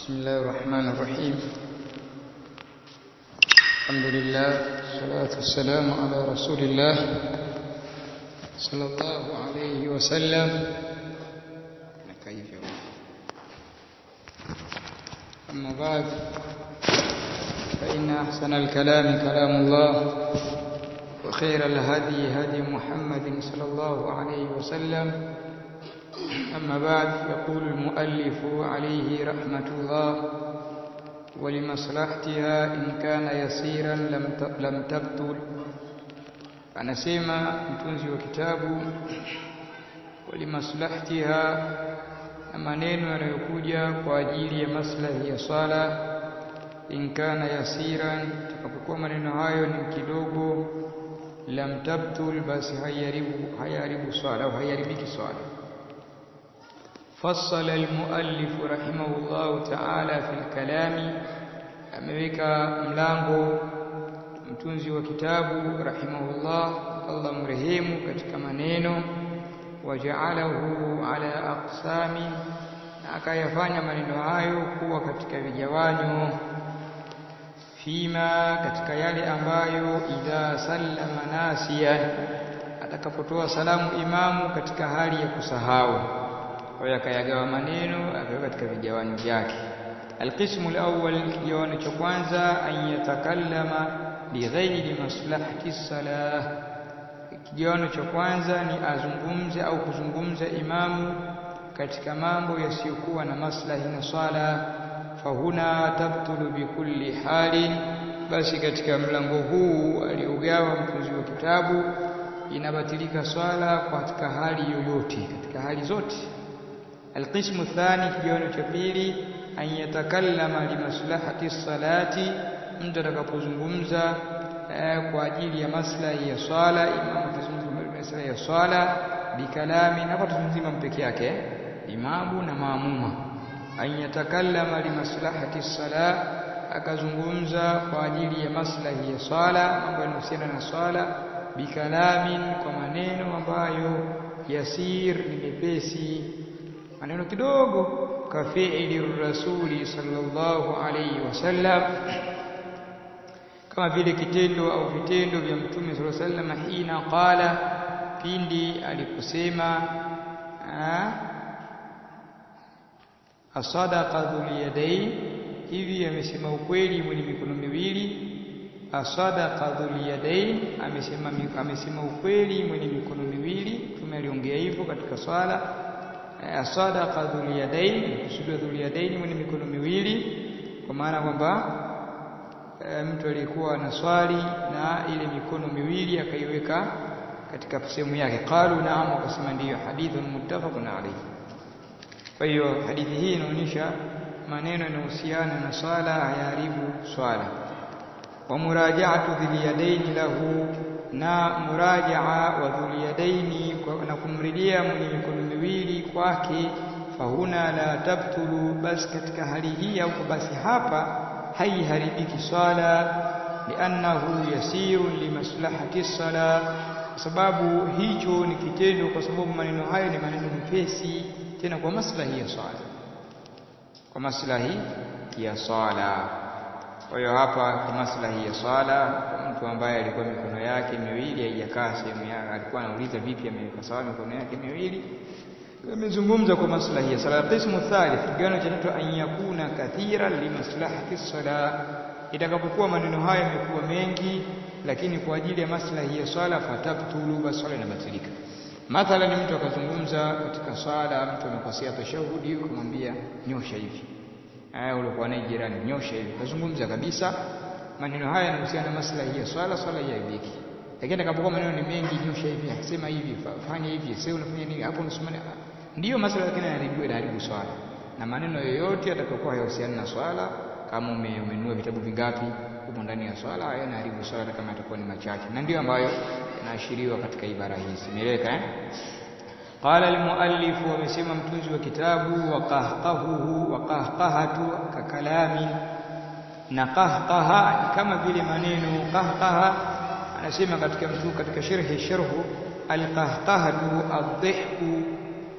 بسم الله الرحمن الرحيم. الحمد لله والصلاة والسلام على رسول الله صلى الله عليه وسلم. أما بعد، فإن أحسن الكلام كلام الله، وخير الهدي هدي محمد صلى الله عليه وسلم. أما بعد، يقول المؤلف عليه رحمة الله: ولمصلحتها إن كان يسيرا لم تبطل. anasema mtunzi wa kitabu, walimaslahtiha, na maneno yanayokuja kwa ajili ya maslahi ya swala. In kana yasiran, takapokuwa maneno hayo ni kidogo, lam tabtul, basi hayaribu swala au hayaribiki swala. فصل المؤلف رحمه الله تعالى في الكلام, ameweka mlango mtunzi wa kitabu rahimahullah, Allah mrehemu, katika maneno. Waja'alahu ala aqsami, na akayafanya maneno hayo kuwa katika vigawanyo. Fima, katika yale ambayo idha sallama nasiyan, atakapotoa salamu imamu katika hali ya kusahau. Kwa hiyo akayagawa maneno akaweka katika vigawanyo vyake. Alqismu alawwal, kigawanyo cha kwanza, an yatakallama lighairi maslahati salah. Kigawanyo cha kwanza ni azungumze au kuzungumza imamu katika mambo yasiyokuwa na maslahi na swala. Fahuna tabtulu bikulli halin, basi katika mlango huu aliogawa mtunzi wa kitabu, inabatilika swala katika hali yoyote, katika hali zote. Alqismu thani, kigawanyo cha pili, an yatakallama limaslahati salati, mtu atakapozungumza kwa ajili ya maslahi ya swala, imamu atazungumza maslahi ya swala bikalami, hapa tuzungumzia peke yake, imamu na maamuma. An yatakallama limaslahati salat, akazungumza kwa ajili ya maslahi ya swala, mambo yanayohusiana na swala, bikalamin, kwa maneno ambayo yasir, ni mepesi, maneno kidogo, kafi'li rasuli sallallahu alayhi wasallam, kama vile kitendo au vitendo vya mtume sallallahu alayhi wasallam, hina qala, pindi aliposema, asadaqa dhul yadayn, hivi amesema ukweli mwenye mikono miwili. Asadaqa dhul yadayn, amesema ukweli mwenye mikono miwili. Mtume aliongea hivyo katika swala. Asadaqa dhul yadayn, kusudia dhul yadayn mwenye mikono miwili, kwa maana kwamba mtu aliyekuwa anaswali na ile mikono miwili akaiweka katika sehemu yake. Qalu naam, wakasema ndiyo. Hadithun muttafaqun alayhi. Kwa hiyo hadithi hii inaonyesha maneno yanayohusiana na swala hayaharibu swala. Wa muraja'atu dhil yadayn lahu, na murajaa wa dhul yadaini, na kumrejea mwenye mikono miwili kwake. Fahuna la tabtulu, basi katika hali hii au basi hapa haiharibiki swala. Liannahu yasirun limaslahati sala, kwa sababu hicho ni kitendo, kwa sababu maneno hayo ni maneno mepesi, tena kwa maslahi ya swala, kwa maslahi ya swala. Kwa hiyo hapa kwa maslahi ya swala, kwa mtu ambaye alikuwa mikono yake miwili haijakaa sehemu yake, alikuwa anauliza vipi ameweka sawa mikono yake miwili, amezungumza kwa maslahi ya swala. Qismu thalith, kigawanyo cha tatu, an yakuna kathiran limaslahati swala, itakapokuwa maneno haya yamekuwa mengi lakini kwa ajili ya maslahi ya swala, fatabtulu, basi swala inabatilika. Mathalan, mtu akazungumza katika swala, mtu amekosea tashahudi, kumwambia nyosha hivi, ulikuwa naye jirani, nyosha hivi, kazungumza kabisa maneno haya yanahusiana na maslahi ya swala, swala haibiki. Lakini atakapokuwa maneno ni mengi, nyosha hivi, sema hivi, fanya hivi, sasa unafanya nini hapo, unasema ndiyo maslahi, lakini yanaharibu swala. Na maneno yoyote atakayokuwa hayahusiani na swala, kama umenunua vitabu vingapi huko ndani ya swala, haya yanaharibu swala hata kama yatakuwa ni machache, na ndio ambayo yanaashiriwa katika ibara hizi. Imeeleweka? Qala al-muallif, wamesema mtunzi wa kitabu, wa qahqahuhu wa qahqahatu ka kalamin, na qahqaha kama vile maneno. Qahqaha anasema katika sharhi al-qahqahatu ad-dhihku,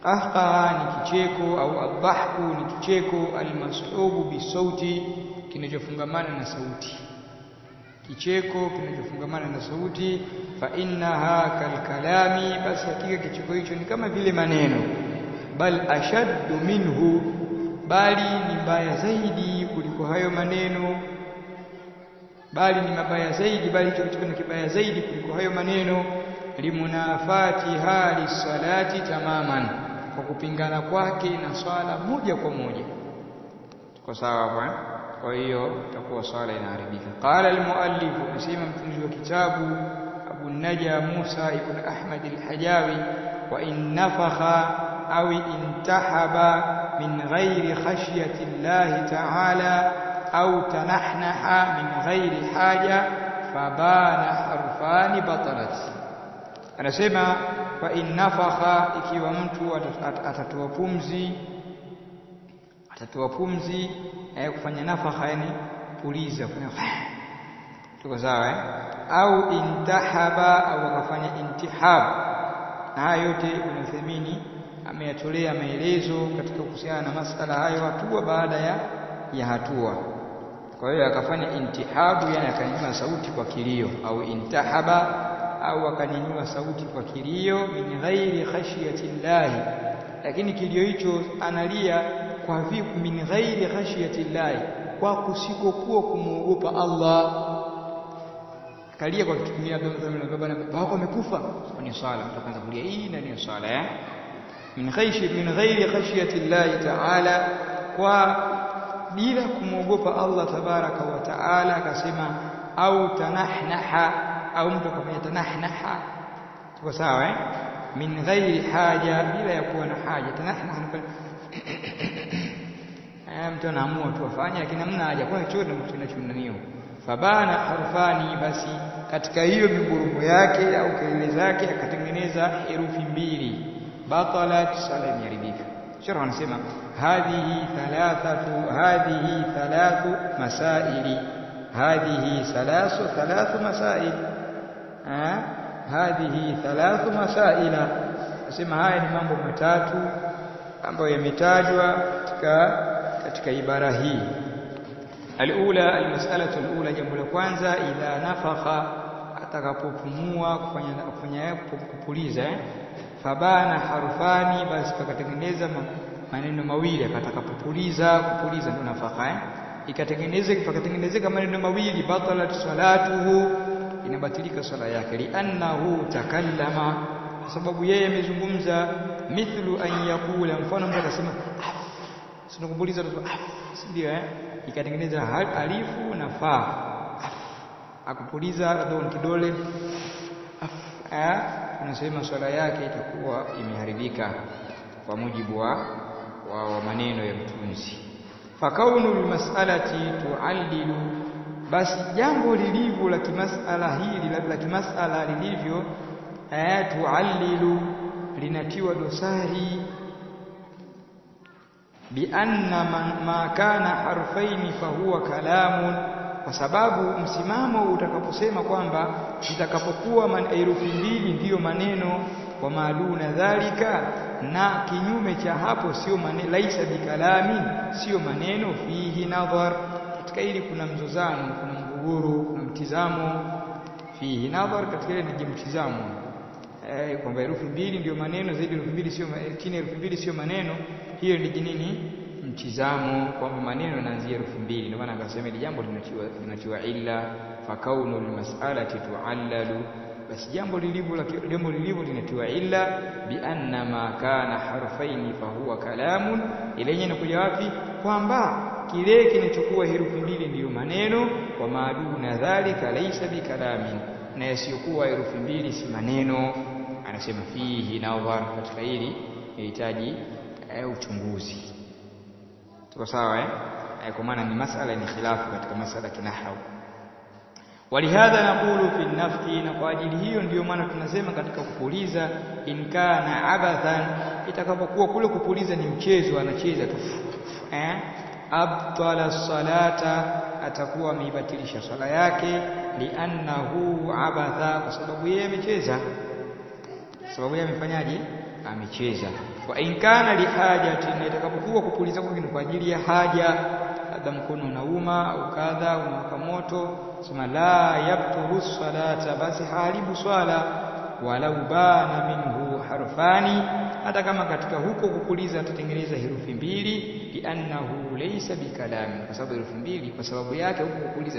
Qahqaha ni kicheko, au adhahku ni kicheko, almashubu bisauti, kinachofungamana na sauti. Kicheko kinachofungamana na sauti. Fa innaha kalkalami, basi hakika kicheko hicho ni kama vile maneno. Bal ashaddu minhu, bali ni mbaya zaidi kuliko hayo maneno. Bali ni mabaya zaidi, bali hicho kicheko ni kibaya zaidi kuliko hayo maneno. Limunafati hali salati tamaman, kwa kupingana kwake na swala moja kwa moja. Tuko sawa bwana? Kwa hiyo itakuwa swala inaharibika. Qala al-muallif, nasema mtunzi wa kitabu Abu Naja Musa ibn Ahmad al-Hajawi, wa in nafakha au intahaba min ghairi khashyati Allah ta'ala au tanahnaha min ghairi haja fabana harfani batalat. Anasema fa in nafakha, ikiwa mtu atatoa pumzi kufanya nafakha, yani puliza, tuko sawa au intahaba, au akafanya intihab. Na haya yote Ibn Uthaymeen ameyatolea maelezo katika kuhusiana na masala hayo hatua baada ya hatua. Kwa hiyo akafanya intihabu, yani akanyanyua sauti kwa kilio, au intahaba, au akanyanyua sauti kwa kilio, min ghairi khashyati llahi, lakini kilio hicho analia kwa vipi? Min ghairi khashyati llahi, kwa kusikokuwa kumuogopa Allah. Kalia kwa kutumia baba na baba wako amekufa kwenye swala, mtu akaanza kulia, hii ndani ya swala min ghairi khashyati llahi ta'ala, kwa bila kumwogopa Allah tabaraka wa taala. Akasema au tanahnaha, au mtu akafanya tanahnaha, tuko sawa min ghairi haja, bila ya kuwa na haja. Tanahnaha mtu anaamua tu afanye, lakini hamna haja, kuna chochote kinachonaniwa. Fabana harfani, basi katika hiyo migurumo yake au kelele zake akatengeneza herufi mbili. Batalat, sala imeharibika. Sharh anasema hadhihi thalathu masaili, hadhihi thalathu masail, hadhihi thalathu masaila. Anasema haya ni mambo matatu ambayo yametajwa katika ibara hii. Alula, almas'alatu alula, jambo la kwanza, idha nafakha, atakapopumua kufanya kupuliza, fabana harfani, basi pakatengeneza maneno mawili. Atakapopuliza, kupuliza ndio nafakha, pakatengenezeka maneno mawili. Batalat salatuhu, inabatilika swala yake. Li'annahu takallama, kwa sababu yeye amezungumza. Mithlu an yaqula, mfano mtu akasema sio kupuliza tu, ndio ikatengeneza alifu na fa, akupuliza labda kidole, tunasema swala yake itakuwa imeharibika kwa mujibu wa maneno ya mtunzi. Fakaunu almas'alati tu'allilu, basi jambo lilivyo la kimasala hili la kimasala lilivyo tu'allilu, linatiwa dosari. Bianna ma kana harfaini fahuwa kalamun, kwa sababu msimamo utakaposema kwamba zitakapokuwa herufi mbili ndiyo maneno. Wa maduna dhalika, na kinyume cha hapo sio maneno. Laisa bikalamin, sio maneno. Fihi nadhar, katika hili kuna mzozano, kuna mgogoro, kuna mtizamo. Fihi nadhar, katika hili ni mtizamo kwamba herufi mbili ndiyo maneno, zaidi herufi mbili sio, chini herufi mbili sio maneno. Hiyo ni nini? Mtizamo kwamba maneno yanaanzia herufi mbili. Ndio maana akasema ile jambo linatiwa illa. Fakaunu almas'alati tu'allalu, basi jambo lilivyo linatiwa illa. Bi anna ma kana harfaini fahuwa kalamun, ile yenyewe inakuja wapi? Kwamba kile kinachokuwa herufi mbili ndiyo maneno. Wa maduna dhalika laysa bikalamin, na yasiyokuwa herufi mbili si maneno. Anasema fihi nadhar, katika hili inahitaji uchunguzi. Tuko sawa kwa maana ni masala ni khilafu katika masala kinahau. Walihadha naqulu fi nafhi, na kwa ajili hiyo ndiyo maana tunasema katika kupuliza, in kana abathan, itakapokuwa kule kupuliza ni mchezo, anacheza tu abtala salata, atakuwa ameibatilisha swala yake. Liannahu abatha, kwa sababu yeye amecheza. Sababu yeye amefanyaje? amecheza. Wa in kana lihajatin, itakapokuwa kupuliza kwake ni kwa ajili ya haja, labda mkono unauma au kadha unawaka moto, sema la yabtulu salata, basi haribu swala. Walau bana minhu harfani, hata kama katika huko kupuliza atatengeneza herufi mbili, li'annahu laysa bikalam, kwa sababu herufi mbili kwa sababu yake huko kupuliza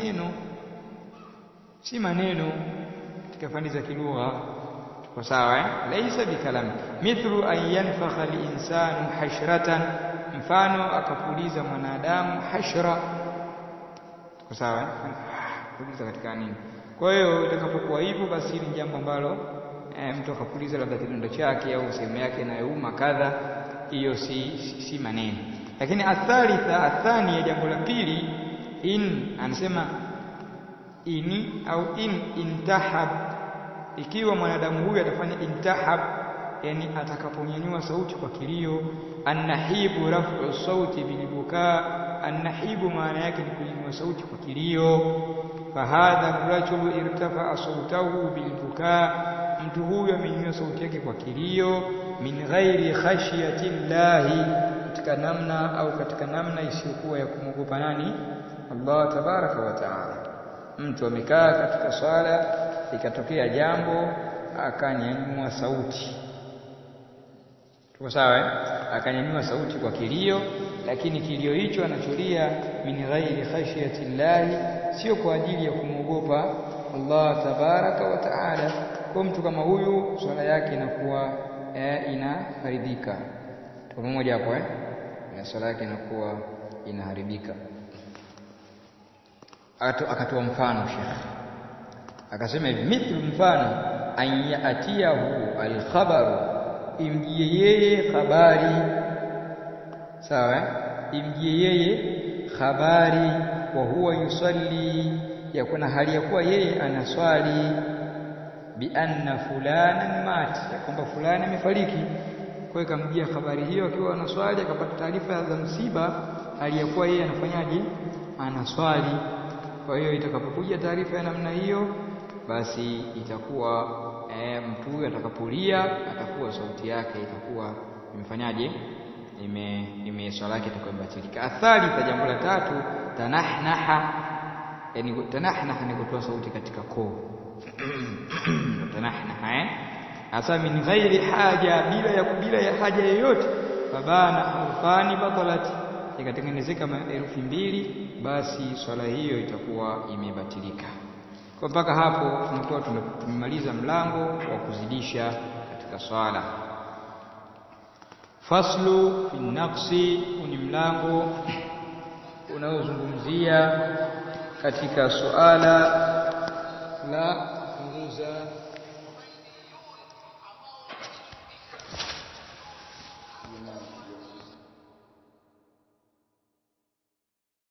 si maneno katika fani za kilugha. Kwa sawa laysa bikalam. Mithlu an yanfakha al-insanu hashratan, mfano akapuliza mwanadamu hashra. Kwa sawa kupuliza katika nini? Kwa hiyo itakapokuwa hivyo, basi ni jambo ambalo mtu akapuliza labda kidonda chake au sehemu yake inayouma kadha, hiyo si maneno. Lakini athani ya jambo la pili, anasema intahab, ikiwa mwanadamu huyu atafanya intahab, yani atakaponyanyua sauti kwa kilio. Annahibu raf'u sauti bilbuka, annahibu maana yake ni kunyanyua sauti kwa kilio. Fahadha ar-rajulu irtafa'a sautahu bilbuka, mtu huyu amenyanyua sauti yake kwa kilio. Min ghairi khashyati llahi, katika namna isiyokuwa ya kumwogopa nani? Allah tabaraka wa taala. Mtu amekaa katika swala, ikatokea jambo akanyanyua sauti, tuko sawa akanyanyua sauti kwa kilio, lakini kilio hicho anacholia min ghairi khashyati llahi, sio kwa ajili ya kumwogopa Allah tabaraka wa taala. Kwa mtu kama huyu swala yake inakuwa inaharibika. Tuko pamoja hapo na swala yake inakuwa inaharibika. Akatoa mfano Sheikh akasema hivi, mithlu, mfano, an yatiyahu al-khabaru, imjie yeye habari. Sawa imjie yeye habari, wa huwa yusalli, yakuna hali ya kuwa yeye anaswali, bi anna fulanan mat, ya kwamba fulani amefariki. Kwa hiyo kamjia habari hiyo akiwa anaswali, akapata taarifa za msiba, hali ya kuwa yeye anafanyaje? Anaswali. Kwa hiyo itakapokuja taarifa ya namna hiyo, basi itakuwa mtu huyu atakapolia, atakuwa sauti yake itakuwa imefanyaje? Swala yake itakuwa imebatilika. Athalitha, jambo la tatu, tanahnaha, yani tanahnaha ni kutoa sauti katika koo. Tanahnaha hasa min ghairi haja, bila ya haja yoyote. Fabana harfani batalati, ikatengenezeka herufi mbili, basi swala hiyo itakuwa imebatilika. Kwa mpaka hapo tunakuwa tumemaliza mlango wa kuzidisha katika swala. Faslu fi naqsi, ni mlango unaozungumzia katika suala la kupunguza